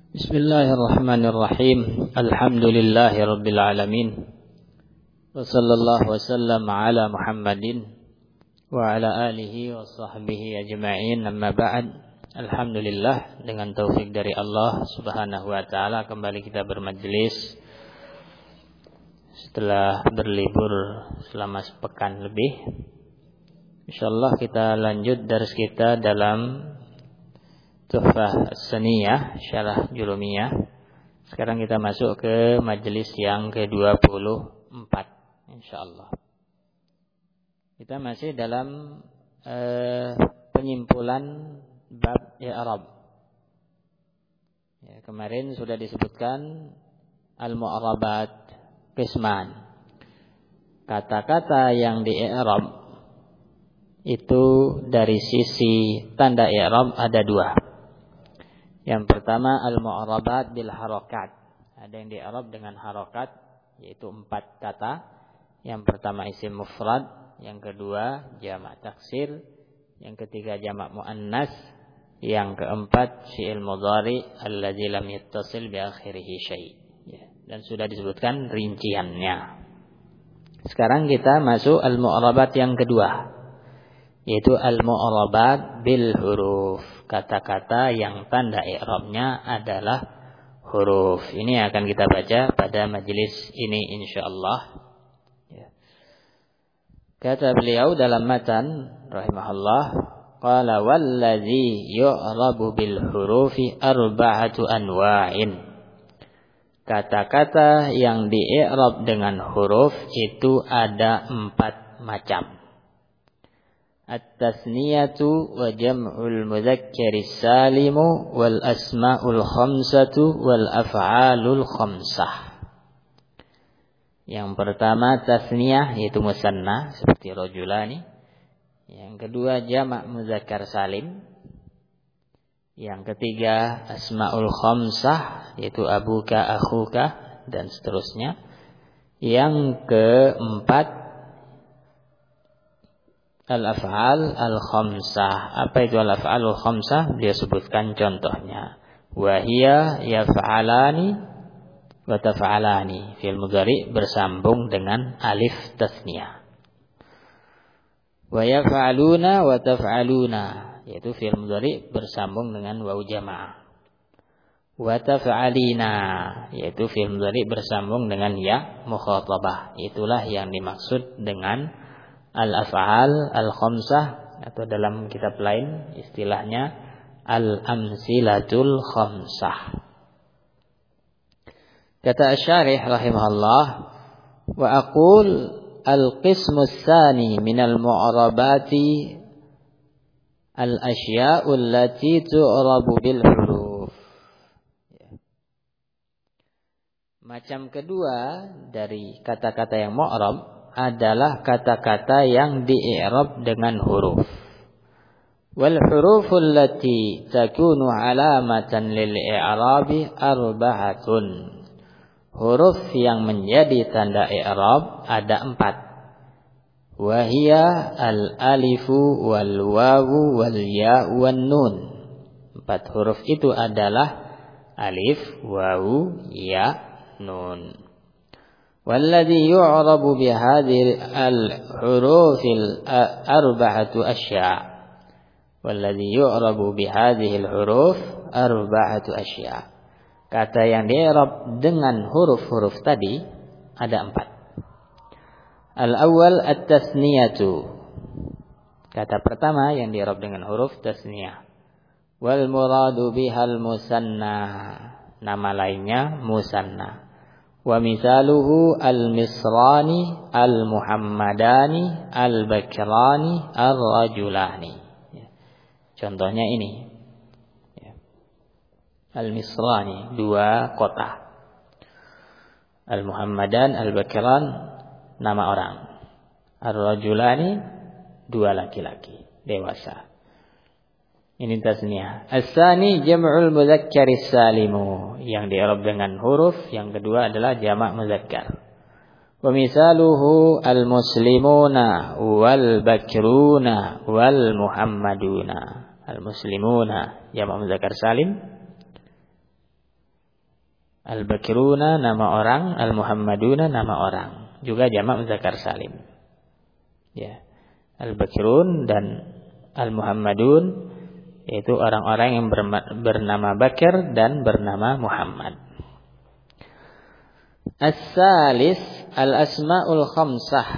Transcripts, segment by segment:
Bismillahirrahmanirrahim. Alhamdulillahirabbil alamin. Wa sallallahu wasallam ala Muhammadin wa ala alihi wa sahbihi ajma'in. Amma ba'd. Alhamdulillah, dengan taufik dari Allah Subhanahu wa taala kembali kita bermajelis setelah berlibur selama sepekan lebih. Insyaallah kita lanjut dars kita dalam Tuhfah As-Saniyah Syarah Julumiyah. Sekarang kita masuk ke majelis yang ke-24 insyaallah. Kita masih dalam penyimpulan bab i'rab. Ya, kemarin sudah disebutkan al-mu'arabat qisman. Kata-kata yang di i'rab itu dari sisi tanda i'rab ada dua. Yang pertama al-mu'arabat bil harakat. Ada yang di-i'rab dengan harakat, yaitu 4 kata. Yang pertama isim mufrad, yang kedua jamak taksir, yang ketiga jamak muannas, yang keempat fi'il mudhari allazi lam yattasil bi akhirih syai'. Ya, dan sudah disebutkan rinciannya. Sekarang kita masuk al-mu'arabat yang kedua, yaitu al-mu'arabat bil huruf. Kata-kata yang tanda i'rabnya adalah huruf. Ini akan kita baca pada majelis ini insyaallah. Ya. Kata beliau dalam matan rahimahullah, qala wallazi yu'rabu bil hurufi arba'atu anwa'in. Kata-kata yang di-i'rab dengan huruf itu ada 4 macam. At-tasniyatu wa jam'ul mudzakkari salimu wal asma'ul khamsatu wal af'alul khamsah. Yang pertama tasniyah, yaitu musanna seperti rajulani. Yang kedua jamak mudzakkar salim. Yang ketiga asma'ul khamsah, yaitu abuka, akhuka dan seterusnya. Yang keempat al-af'al al-khamsah. Apa itu al-af'al al-khamsah? Dia sebutkan contohnya. Wa hiya yaf'alani wa taf'alani. Fi'il mudhari bersambung dengan alif tasniyah. Wa yaf'aluna wa taf'aluna, yaitu fi'il mudhari bersambung dengan waw jamaah. Wa taf'alina, yaitu fi'il mudhari bersambung dengan ya mukhatabah. Itulah yang dimaksud dengan al-af'al al-khamsah, atau dalam kitab lain istilahnya al-amsilatul khamsah. Kata asy-syarih rahimahullah, wa aqul al-qismu tsani minal mu'arabati al-asya'u allati tu'rabu bil huruf. Macam kedua dari kata-kata yang mu'rab adalah kata-kata yang di-i'rab dengan huruf. Wal huruful lati takunu alamatan lil i'rabi arba'atun. Huruf yang menjadi tanda i'rab ada 4. Wa hiya al-alifu wal wawu wal ya wan nun. 4 huruf itu adalah alif, wawu, ya, nun. والذي يعرب بهذه الحروف الأربعة أشياء. والذي يعرب بهذه الحروف أربعة أشياء. Kata yang di'rab dengan huruf-huruf tadi ada 4. Al-awwal at-tasniyatu. Kata pertama yang di'rab dengan huruf tasniyah. Wal muradu bihal musanna. Nama lainnya musanna. Wa misaluhu al-misrani, al-muhammadani, al-bakrani, ar-rajulani. Contohnya ini. Al-misrani, 2 kota. Al-muhammadan, al-bakran, nama orang. Ar-rajulani, 2 laki-laki dewasa. Ini tasniyah. As-tsani jam'ul mudzakkari salimu, yang di'rab dengan huruf. Yang kedua adalah jamak mudzakkar. Wa misaluhu al-muslimuna wal bakruna wal muhammaduna. Al-muslimuna jamak mudzakkar salim. Al-Bakiruna nama orang, Al-Muhammaduna nama orang. Juga jamak muzakkar salim. Ya. Al-Bakirun dan Al-Muhammadun yaitu orang-orang yang bernama Bakir dan bernama Muhammad. As-salis al-asma'ul khamsah.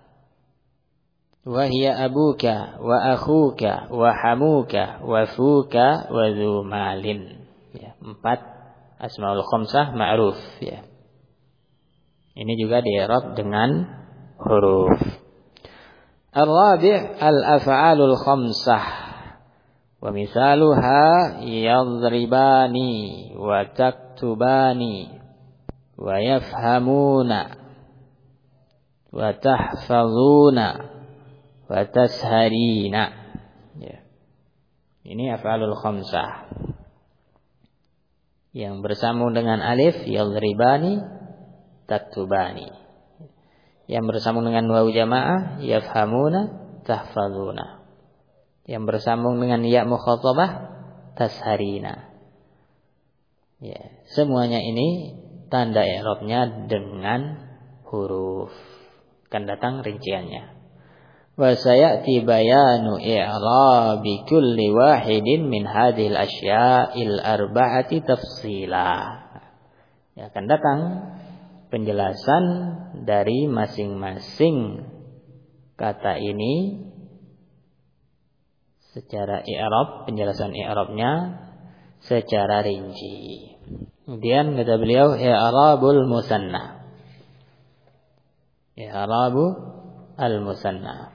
Wa hiya abuka wa akhuka wa hamuka wa fuka wa dzu malin. Ya, 4 asmaul khamsah ma'ruf ya. Ini juga di-i'rab dengan huruf. Ar-rabi' al-af'alul khamsah. Wa misaluha yadribani wa taktubani wa yafhamuna wa tahfazuna wa tasharina. Ya. Ini af'alul khamsah. Yang bersambung dengan alif yadribani taktubani. Yang bersambung dengan wawu jamaah yafhamuna tahfazuna. Yang bersambung dengan ya mukhatabah tasharina. Ya, semuanya ini tanda i'rabnya dengan huruf. Akan datang rinciannya. Wa sayati bayanu i'rabi kulli wahidin min hadhil asya'il arba'ati tafsila. Ya, akan datang penjelasan dari masing-masing kata ini secara i'rab, penjelasan i'rabnya secara rinci. Kemudian kata beliau i'rabul musanna. I'rabu al-musanna.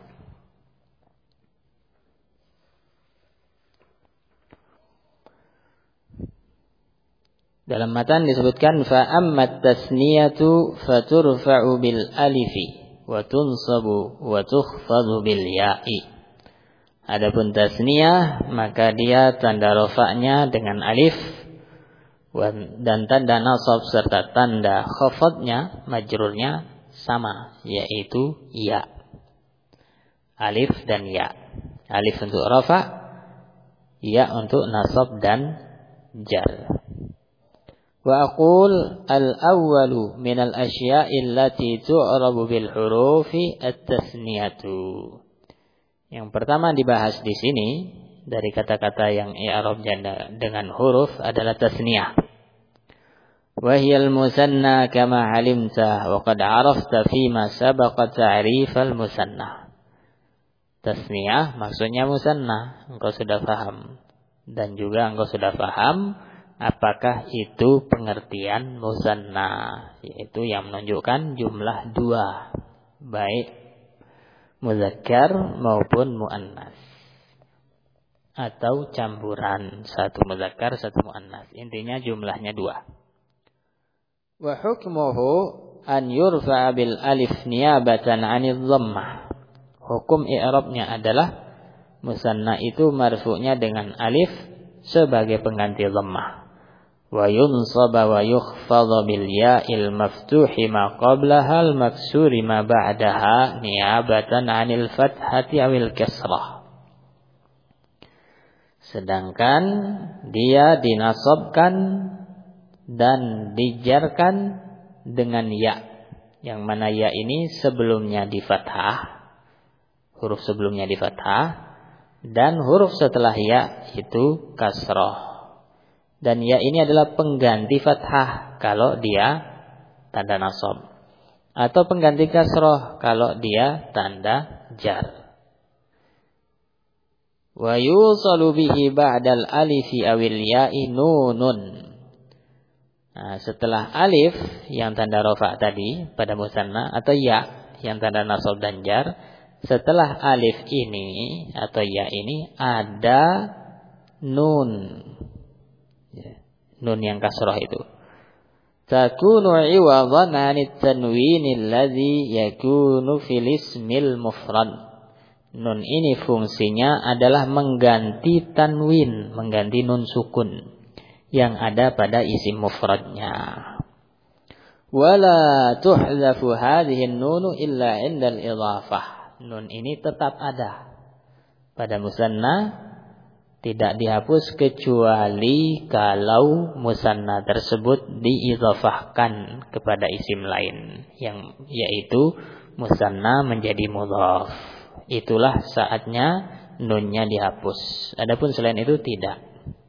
Dalam matan disebutkan fa ammat tasniyatu faturfa'u bil alifi wa tunsabu wa tukhfadhu bil ya'i. Adapun tasniyah maka dia tanda rafa'nya dengan alif dan tanda nasab serta tanda khafadnya majrurnya sama yaitu ya. Alif dan ya. Alif untuk rafa', ya untuk nasab dan jar. Wa aqul al-awwalu min al-asya'i allati tu'rabu bil hurufi at-tasniyatu. Yang pertama dibahas di sini dari kata-kata yang i'rabnya dengan huruf adalah tasniyah. Wa hiya al-musanna kama 'alimta wa qad 'arafta fi ma sabaqa ta'rif al-musanna. Tasniyah maksudnya musanna, engkau sudah paham dan juga engkau sudah paham apakah itu pengertian musanna, yaitu yang menunjukkan jumlah 2, baik muzakkar maupun muannas, atau campuran satu muzakkar satu muannas. Intinya jumlahnya 2. Wa hukmuhu an yurfa'a bil alif niyabatan 'anil dhammah. Hukum i'rabnya adalah musanna itu marfu'nya dengan alif sebagai pengganti dhammah. Wa yunsaba wa yukhfadha bil ya'il maftuhi ma qablaha al maksuri ma ba'daha niyabatan 'anil fathati awil kasrah. Sedangkan dia dinasabkan dan dijarkan dengan ya, yang mana ya ini sebelumnya di fathah, huruf sebelumnya di fathah, dan huruf setelah ya itu kasrah. Dan ya ini adalah pengganti fathah kalau dia tanda nasab, atau pengganti kasrah kalau dia tanda jar. Wa yusalu bihi ba'dal alifi awil ya'i nunun. Nah, setelah alif yang tanda rafa' tadi pada musanna, atau ya yang tanda nasab dan jar, setelah alif ini atau ya ini ada nun. Nun yang kasrah itu takunu iwadhan 'anit tanwinil ladzi yakunu fil ismil mufrad. Nun ini fungsinya adalah mengganti tanwin, mengganti nun sukun yang ada pada isim mufradnya. Wala tuhzafu hadhihi an-nun illa 'inda al-idhafah. Nun ini tetap ada pada musanna Tidak dihapus kecuali kalau musanna tersebut diidhafahkan kepada isim lain, yang yaitu musanna menjadi mudhaf. Itulah saatnya nunnya dihapus. Adapun selain itu tidak.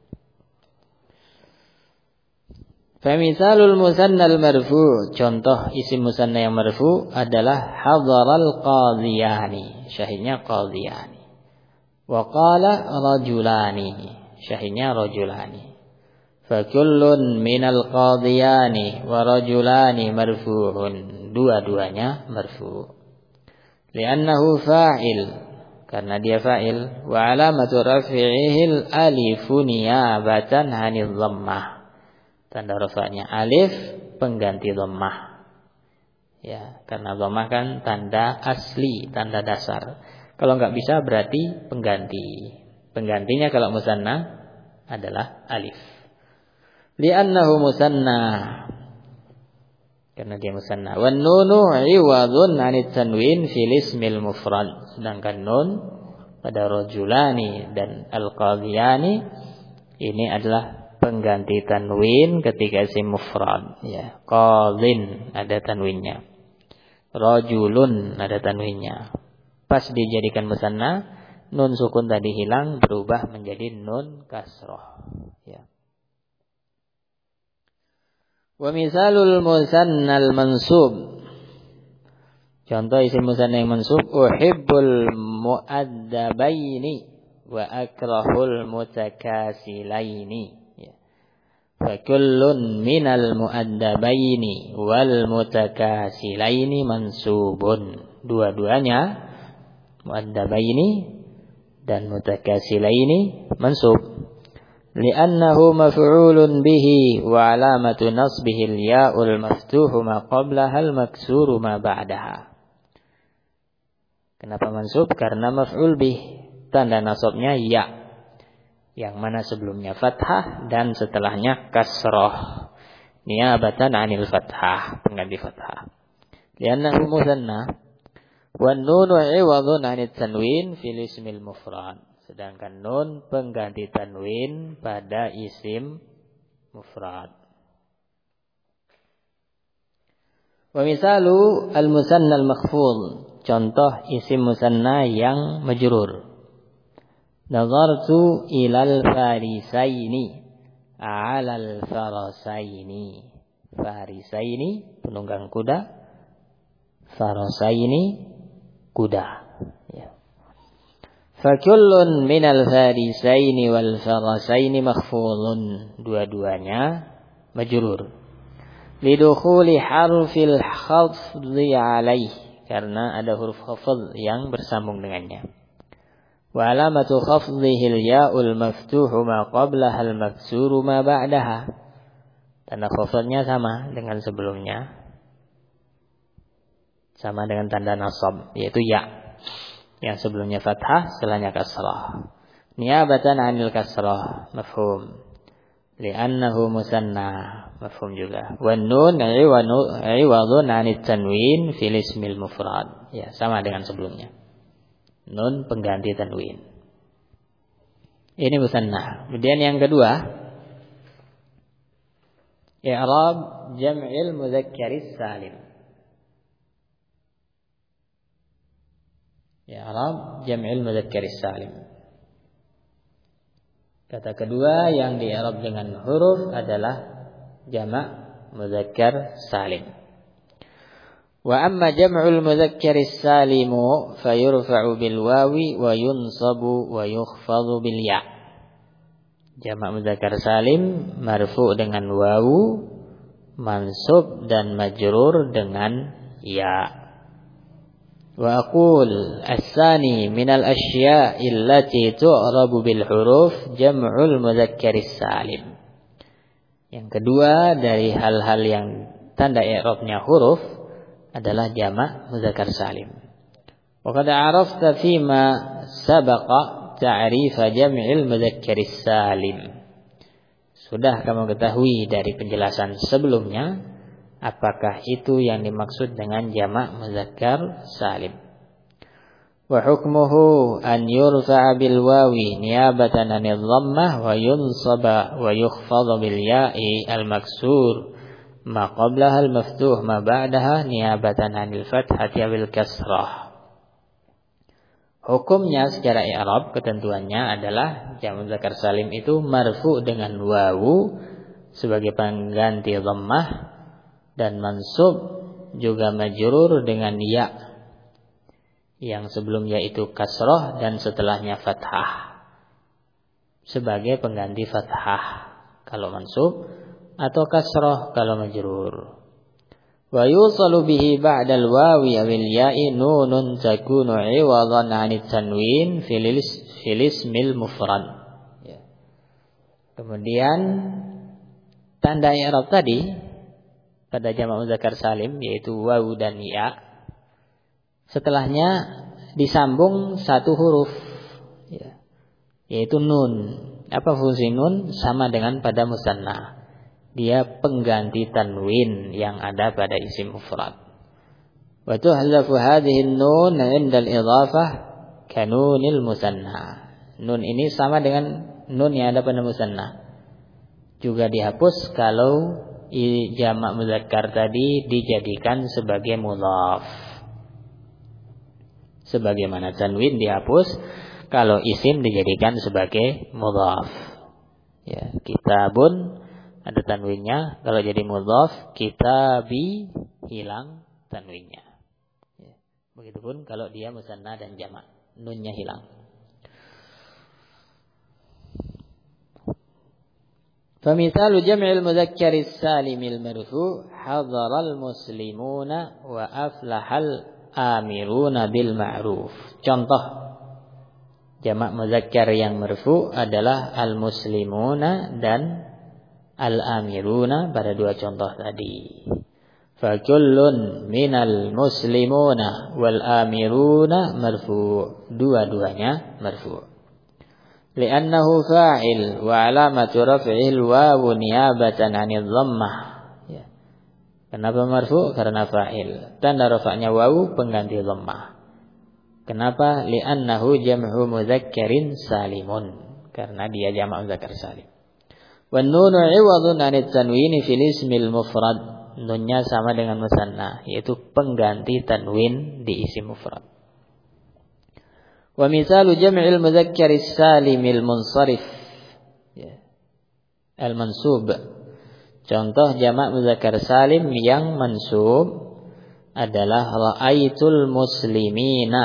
Famisalul musanna al-marfu', contoh isim musanna yang marfu' adalah hadaral qadhiyani, syahidnya qadhiyani. Wa qala rajulani, syahidnya rajulani. Fa kullun minal qadhiyani wa rajulani marfu'un, dua-duanya marfu'. Li'annahu fa'il, karena dia fa'il. Wa alamatu raf'ihil alifu niyabatan 'anil dhammah, tanda rafa'nya alif pengganti dhammah. Ya, karena dhammah kan tanda asli, tanda dasar. Kalau enggak bisa berarti pengganti. Penggantinya kalau musanna adalah alif. Li'annahu musanna, karena dia musanna. Wan nunu 'iwadun 'anit tanwin fil ismil mufrad. Sedangkan nun pada rajulani dan al-qadhiyani ini adalah pengganti tanwin ketika isim mufrad, ya. Qadhin ada tanwinnya. Rajulun ada tanwinnya. Pas dijadikan musanna, nun sukun tadi hilang berubah menjadi nun kasrah, ya. Wa misalul musannal mansub, contoh isim musanna yang mansub, uhibbul muaddabaini wa akrahul mutakasilaini. Fa kullun minal muaddabaini wal mutakasilaini mansubun. Dua-duanya muaddabaini dan mutakasilaini mansub. Li'annahu maf'ulun bihi wa alamatu nasbihi al-ya'ul maftuhu ma qablaha al-maksuru ma ba'daha. Kenapa mansub? Karena maf'ul bih, tanda nasabnya ya, yang mana sebelumnya fathah dan setelahnya kasrah, niyabatan 'anil fathah, pengganti fathah. Li'annahu musanna. Wan nunu 'iwadun 'anit tanwin fil ismil mufrad. Sedangkan nun pengganti tanwin pada isim mufrad. Wa misalu al-musanna al-makhfudh, contoh isim musanna yang majrur. Nazartu ilal farisaini 'alal farasaini. Farisaini penunggang kuda, farasaini kuda, ya. Fakullun minal farisaini wal farasaini makhfudun, dua-duanya majrur. Lidukhuli harfil khafdhi alaih, karena ada huruf khafdh yang bersambung dengannya. Wa alamatu khafdhihil ya'ul maftuhu ma qablaha al maksuru ma ba'daha. Tanda khafdhnya sama dengan sebelumnya, sama dengan tanda nasab, yaitu ya, yang sebelumnya fathah, setelahnya kasrah. Niyabatan 'anil kasrah, mafhum. Li'annahu musanna, mafhum juga. Wan nun 'iwadun 'anit tanwin fil ismil mufrad, ya, sama dengan sebelumnya. Nun pengganti tanwin. Ini musanna. Kemudian yang kedua, i'rab jam'il mudzakkaris salim. I'rab jam'il mudzakkaris salim. Kata kedua yang di-i'rab dengan huruf adalah jamak mudzakkar salim. Wa amma jam'ul mudzakkaris salimu fayurfa'u bil wawi wa yunsabu wa yukhfadhu bil ya. Jamak mudzakkar salim marfu' dengan wawu, mansub dan majrur dengan ya. Wa aqul as-sani minal asya'i allati tu'rabu bil huruf jam'ul mudzakkaris salim. Yang kedua dari hal-hal yang tanda i'rabnya huruf adalah jamak mudzakkar salim. Wa qad 'arafta fima sabaqa ta'rif jam'il mudzakkaris salim. Sudah kamu ketahui dari penjelasan sebelumnya apakah itu yang dimaksud dengan jamak muzakkar salim. Wa hukmuhu an yurfa'a bil wawi niyabatan 'anil dhammah wa yunsaba wa yukhfadha bil ya'i al maksur ma qablaha al maftuh ma ba'daha niyabatan 'anil fathati bil kasrah. Hukumnya secara i'rab ketentuannya adalah jamak muzakkar salim itu marfu dengan wawu sebagai pengganti dhammah dan mansub juga majrur dengan ya yang sebelumnya itu kasrah dan setelahnya fathah sebagai pengganti fathah kalau mansub atau kasrah kalau majrur. Wa yusalu bihi ba'dal wawi awil ya'i nunun takunu 'iwadan 'anit tanwin fil ismil mufrad. Ya. Kemudian tanda i'rab tadi pada jamak muzakkar salim yaitu wawu dan ya, setelahnya disambung satu huruf, ya, yaitu nun. Apa fungsi nun? Sama dengan pada musanna. Dia pengganti tanwin yang ada pada isim mufrad. Wa tuhzafu hadhihi nun 'inda al-idhafah kanunil musanna. Nun ini sama dengan nun yang ada pada musanna. Juga dihapus kalau jamak muzakkar tadi dijadikan sebagai mudhaf. Sebagaimana tanwin dihapus kalau isim dijadikan sebagai mudhaf. Ya, kitabun ada tanwinnya, kalau jadi mudhaf kitabi hilang tanwinnya. Ya, begitupun kalau dia musanna dan jamak, nunnya hilang. Famithalu jam'il mudzakkari salimil marfu' hadaral muslimuna wa aflahal amiruna bil ma'ruf. Contoh jamak muzakkar yang marfu adalah al muslimuna dan al amiruna pada dua contoh tadi. Fa kullun minal muslimuna wal amiruna marfu. Dua-duanya marfu. Li'annahu fa'il wa alamatu raf'il wawu niyabatan 'anil dhammah. Kenapa marfu? Karena fa'il. Tanda rafa'nya wawu pengganti dhammah. Kenapa? Li'annahu jam'u mudzakkarin salimun. Karena dia jamak muzakkar salim. Wan nunu 'iwadun 'anit tanwin fil ismil mufrad. Nunnya sama dengan musanna, yaitu pengganti tanwin di isim mufrad. Wa misalu jam'il mudzakkaris salimil munsharif. Al-mansub. Contoh jamak muzakkar salim yang mansub adalah ra'aitul muslimina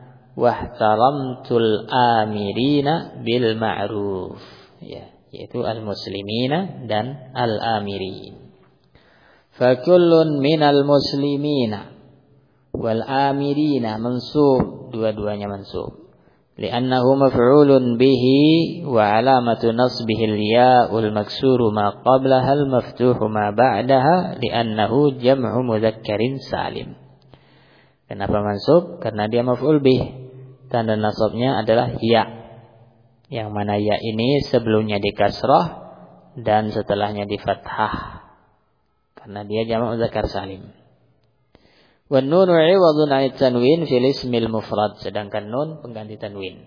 wahtaramtul amirina bil ma'ruf. Ya, yaitu al-muslimina dan al-amirin. Fa kullun minal muslimina wal amirina mansub, dua-duanya mansub. Li'annahu maf'ulun bihi wa alamatu nasbihi al-ya'ul maksuru ma qablaha al-maftuhu ma ba'daha li'annahu jam'u mudzakkarin salim. Kenapa mansub? Karena dia maf'ul bih. Tanda nasabnya adalah ya. Yang mana ya ini sebelumnya di kasrah dan setelahnya di fathah. Karena dia jamak muzakkar salim. Wan nunu 'iwadun 'anit tanwin fil ismil mufrad, sedangkan nun pengganti tanwin.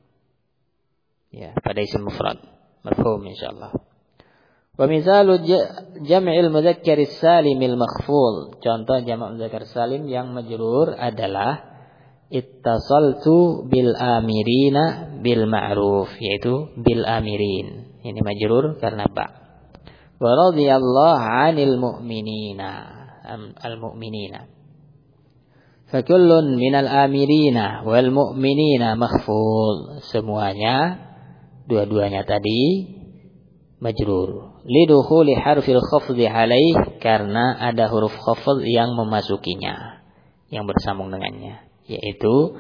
Ya, pada isim mufrad. Mafhum insyaallah. Wa misalu jam'il mudzakkaris salimil makhful. Contoh jamak muzakkar salim yang majrur adalah ittasaltu bil amirina bil ma'ruf, yaitu bil amirin. Ini majrur karena ba. Wa radhiyallahu 'anil mu'minina al-mu'minina. Fakullun minal amirina wal mu'minina makhful. Semuanya dua-duanya tadi majrur. Lidukhuli harfil khafdhi alaih, karena ada huruf khafd yang memasukinya, yang bersambung dengannya, yaitu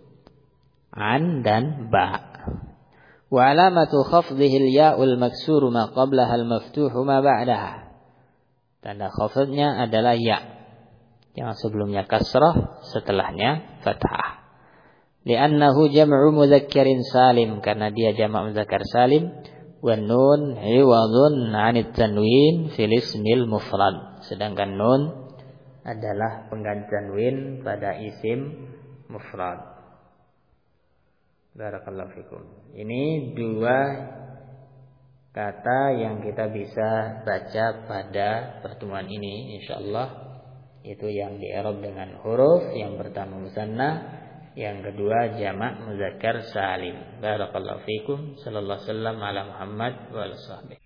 an dan ba. Wa alamatu khafdhihi al-ya'ul maksuru ma qablaha al-maftuhu ma ba'daha. Tanda khafdnya adalah ya, yang sebelumnya kasrah, setelahnya fathah. Li'annahu jam'u mudzakkarin salim, karena dia jamak muzakkar salim. Wan nun 'iwadun 'anit tanwin fil ismil mufrad, sedangkan nun adalah pengganti tanwin pada isim mufrad. Barakallahu fikum. Ini dua kata yang kita bisa baca pada pertemuan ini insyaallah. Itu yang di-i'rab dengan huruf. Yang pertama musanna, yang kedua jamak muzakkar salim. Barakallahu fikum. Sallallahu alaihi wasallam ala Muhammad wa alihi.